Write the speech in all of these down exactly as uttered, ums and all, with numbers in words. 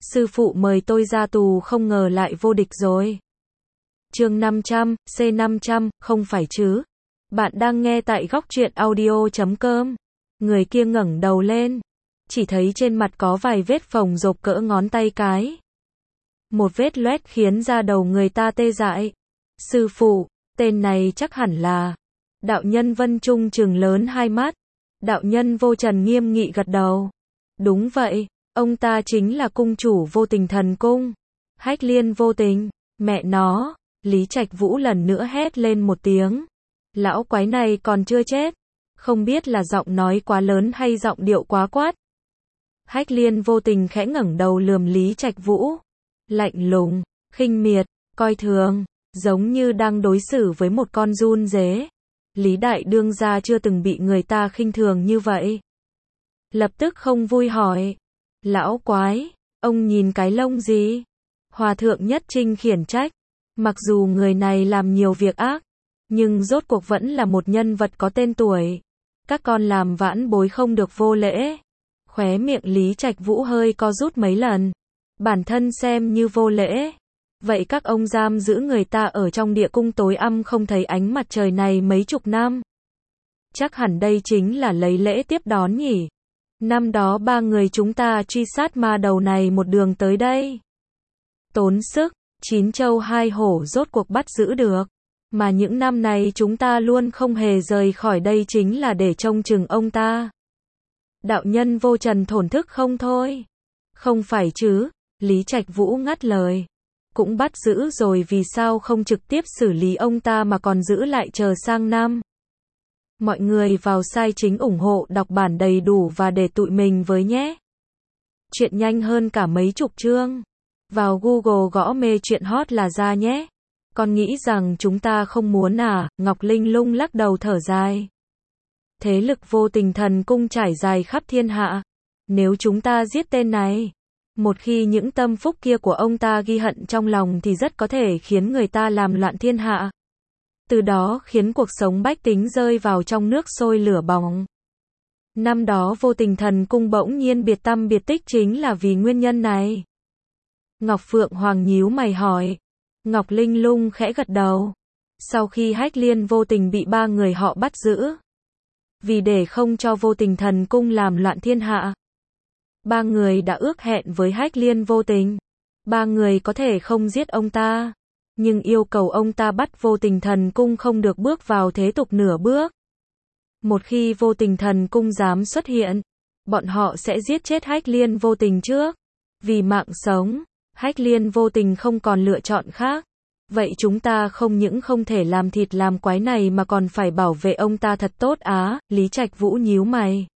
sư phụ mời tôi ra tù không ngờ lại vô địch rồi. Chương năm trăm, C năm trăm, không phải chứ. Bạn đang nghe tại góc truyện audio chấm com. Người kia ngẩng đầu lên, chỉ thấy trên mặt có vài vết phồng rộp cỡ ngón tay cái. Một vết loét khiến da đầu người ta tê dại. Sư phụ, tên này chắc hẳn là... Đạo nhân Vân Trung trừng lớn hai mắt. Đạo nhân Vô Trần nghiêm nghị gật đầu. Đúng vậy, ông ta chính là cung chủ Vô Tình Thần Cung. Hách Liên Vô Tình, mẹ nó, Lý Trạch Vũ lần nữa hét lên một tiếng. Lão quái này còn chưa chết. Không biết là giọng nói quá lớn hay giọng điệu quá quát. Hách Liên Vô Tình khẽ ngẩng đầu lườm Lý Trạch Vũ. Lạnh lùng, khinh miệt, coi thường, giống như đang đối xử với một con giun dế. Lý Đại Đương gia chưa từng bị người ta khinh thường như vậy. Lập tức không vui hỏi. Lão quái, ông nhìn cái lông gì? Hòa thượng Nhất Trinh khiển trách. Mặc dù người này làm nhiều việc ác, nhưng rốt cuộc vẫn là một nhân vật có tên tuổi. Các con làm vãn bối không được vô lễ. Khóe miệng Lý Trạch Vũ hơi co rút mấy lần. Bản thân xem như vô lễ. Vậy các ông giam giữ người ta ở trong địa cung tối âm không thấy ánh mặt trời này mấy chục năm. Chắc hẳn đây chính là lấy lễ tiếp đón nhỉ. Năm đó ba người chúng ta truy sát ma đầu này một đường tới đây. Tốn sức, chín châu hai hổ rốt cuộc bắt giữ được. Mà những năm này chúng ta luôn không hề rời khỏi đây chính là để trông chừng ông ta. Đạo nhân Vô Trần thổn thức không thôi. Không phải chứ, Lý Trạch Vũ ngắt lời. Cũng bắt giữ rồi vì sao không trực tiếp xử lý ông ta mà còn giữ lại chờ sang năm. Mọi người vào sai chính ủng hộ đọc bản đầy đủ và để tụi mình với nhé. Chuyện nhanh hơn cả mấy chục chương. Vào Google gõ mê chuyện hot là ra nhé. Con nghĩ rằng chúng ta không muốn à? Ngọc Linh Lung lắc đầu thở dài. Thế lực Vô Tình Thần Cung trải dài khắp thiên hạ. Nếu chúng ta giết tên này, một khi những tâm phúc kia của ông ta ghi hận trong lòng thì rất có thể khiến người ta làm loạn thiên hạ. Từ đó khiến cuộc sống bách tính rơi vào trong nước sôi lửa bỏng. Năm đó Vô Tình Thần Cung bỗng nhiên biệt tăm biệt tích chính là vì nguyên nhân này. Ngọc Phượng Hoàng nhíu mày hỏi. Ngọc Linh Lung khẽ gật đầu. Sau khi Hách Liên Vô Tình bị ba người họ bắt giữ, vì để không cho Vô Tình Thần Cung làm loạn thiên hạ, ba người đã ước hẹn với Hách Liên Vô Tình. Ba người có thể không giết ông ta, nhưng yêu cầu ông ta bắt Vô Tình Thần Cung không được bước vào thế tục nửa bước. Một khi Vô Tình Thần Cung dám xuất hiện, bọn họ sẽ giết chết Hách Liên Vô Tình trước. Vì mạng sống, Hách Liên Vô Tình không còn lựa chọn khác. Vậy chúng ta không những không thể làm thịt làm quái này mà còn phải bảo vệ ông ta thật tốt á. Lý Trạch Vũ nhíu mày.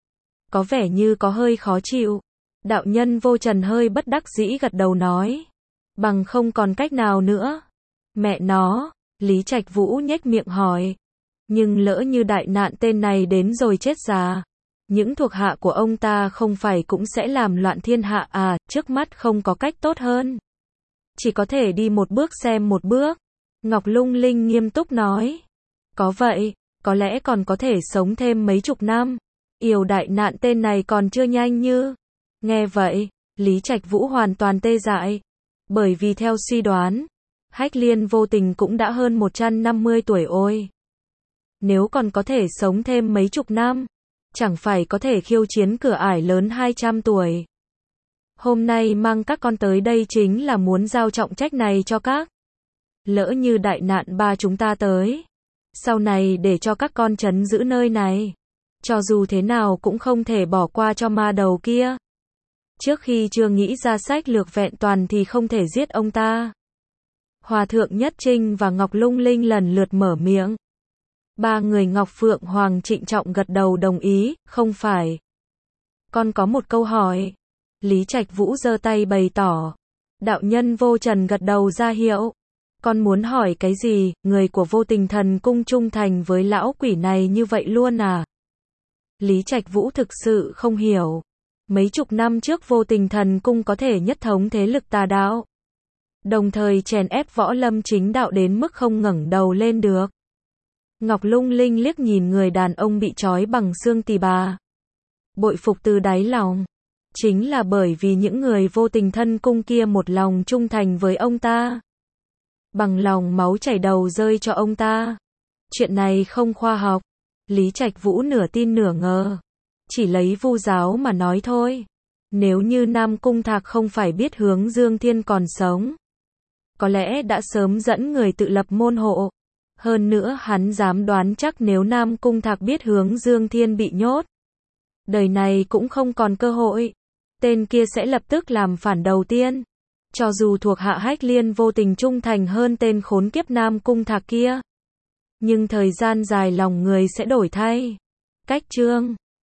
Có vẻ như có hơi khó chịu. Đạo nhân Vô Trần hơi bất đắc dĩ gật đầu nói. Bằng không còn cách nào nữa. Mẹ nó, Lý Trạch Vũ nhếch miệng hỏi. Nhưng lỡ như đại nạn tên này đến rồi chết già, những thuộc hạ của ông ta không phải cũng sẽ làm loạn thiên hạ à? Trước mắt không có cách tốt hơn. Chỉ có thể đi một bước xem một bước. Ngọc Lung Linh nghiêm túc nói. Có vậy, có lẽ còn có thể sống thêm mấy chục năm. Yêu đại nạn tên này còn chưa nhanh như. Nghe vậy, Lý Trạch Vũ hoàn toàn tê dại. Bởi vì theo suy đoán, Hách Liên Vô Tình cũng đã hơn một trăm năm mươi tuổi ôi. Nếu còn có thể sống thêm mấy chục năm, chẳng phải có thể khiêu chiến cửa ải lớn hai trăm tuổi. Hôm nay mang các con tới đây chính là muốn giao trọng trách này cho các. Lỡ như đại nạn ba chúng ta tới, sau này để cho các con trấn giữ nơi này. Cho dù thế nào cũng không thể bỏ qua cho ma đầu kia. Trước khi chưa nghĩ ra sách lược vẹn toàn thì không thể giết ông ta. Hòa thượng Nhất Trinh và Ngọc Lung Linh lần lượt mở miệng. Ba người Ngọc Phượng Hoàng trịnh trọng gật đầu đồng ý. Không phải. Con có một câu hỏi. Lý Trạch Vũ giơ tay bày tỏ. Đạo nhân Vô Trần gật đầu ra hiệu. Con muốn hỏi cái gì? Người của Vô Tình Thần Cung trung thành với lão quỷ này như vậy luôn à? Lý Trạch Vũ thực sự không hiểu. Mấy chục năm trước Vô Tình Thần Cung có thể nhất thống thế lực tà đạo, đồng thời chèn ép võ lâm chính đạo đến mức không ngẩng đầu lên được. Ngọc Lung Linh liếc nhìn người đàn ông bị trói bằng xương tỳ bà. Bội phục từ đáy lòng. Chính là bởi vì những người vô tình thân cung kia một lòng trung thành với ông ta. Bằng lòng máu chảy đầu rơi cho ông ta. Chuyện này không khoa học. Lý Trạch Vũ nửa tin nửa ngờ. Chỉ lấy Vu giáo mà nói thôi. Nếu như Nam Cung Thạc không phải biết Hướng Dương Thiên còn sống, có lẽ đã sớm dẫn người tự lập môn hộ. Hơn nữa hắn dám đoán chắc nếu Nam Cung Thạc biết Hướng Dương Thiên bị nhốt, đời này cũng không còn cơ hội. Tên kia sẽ lập tức làm phản đầu tiên. Cho dù thuộc hạ Hách Liên vô tình trung thành hơn tên khốn kiếp Nam Cung Thạc kia, nhưng thời gian dài lòng người sẽ đổi thay. Cách chương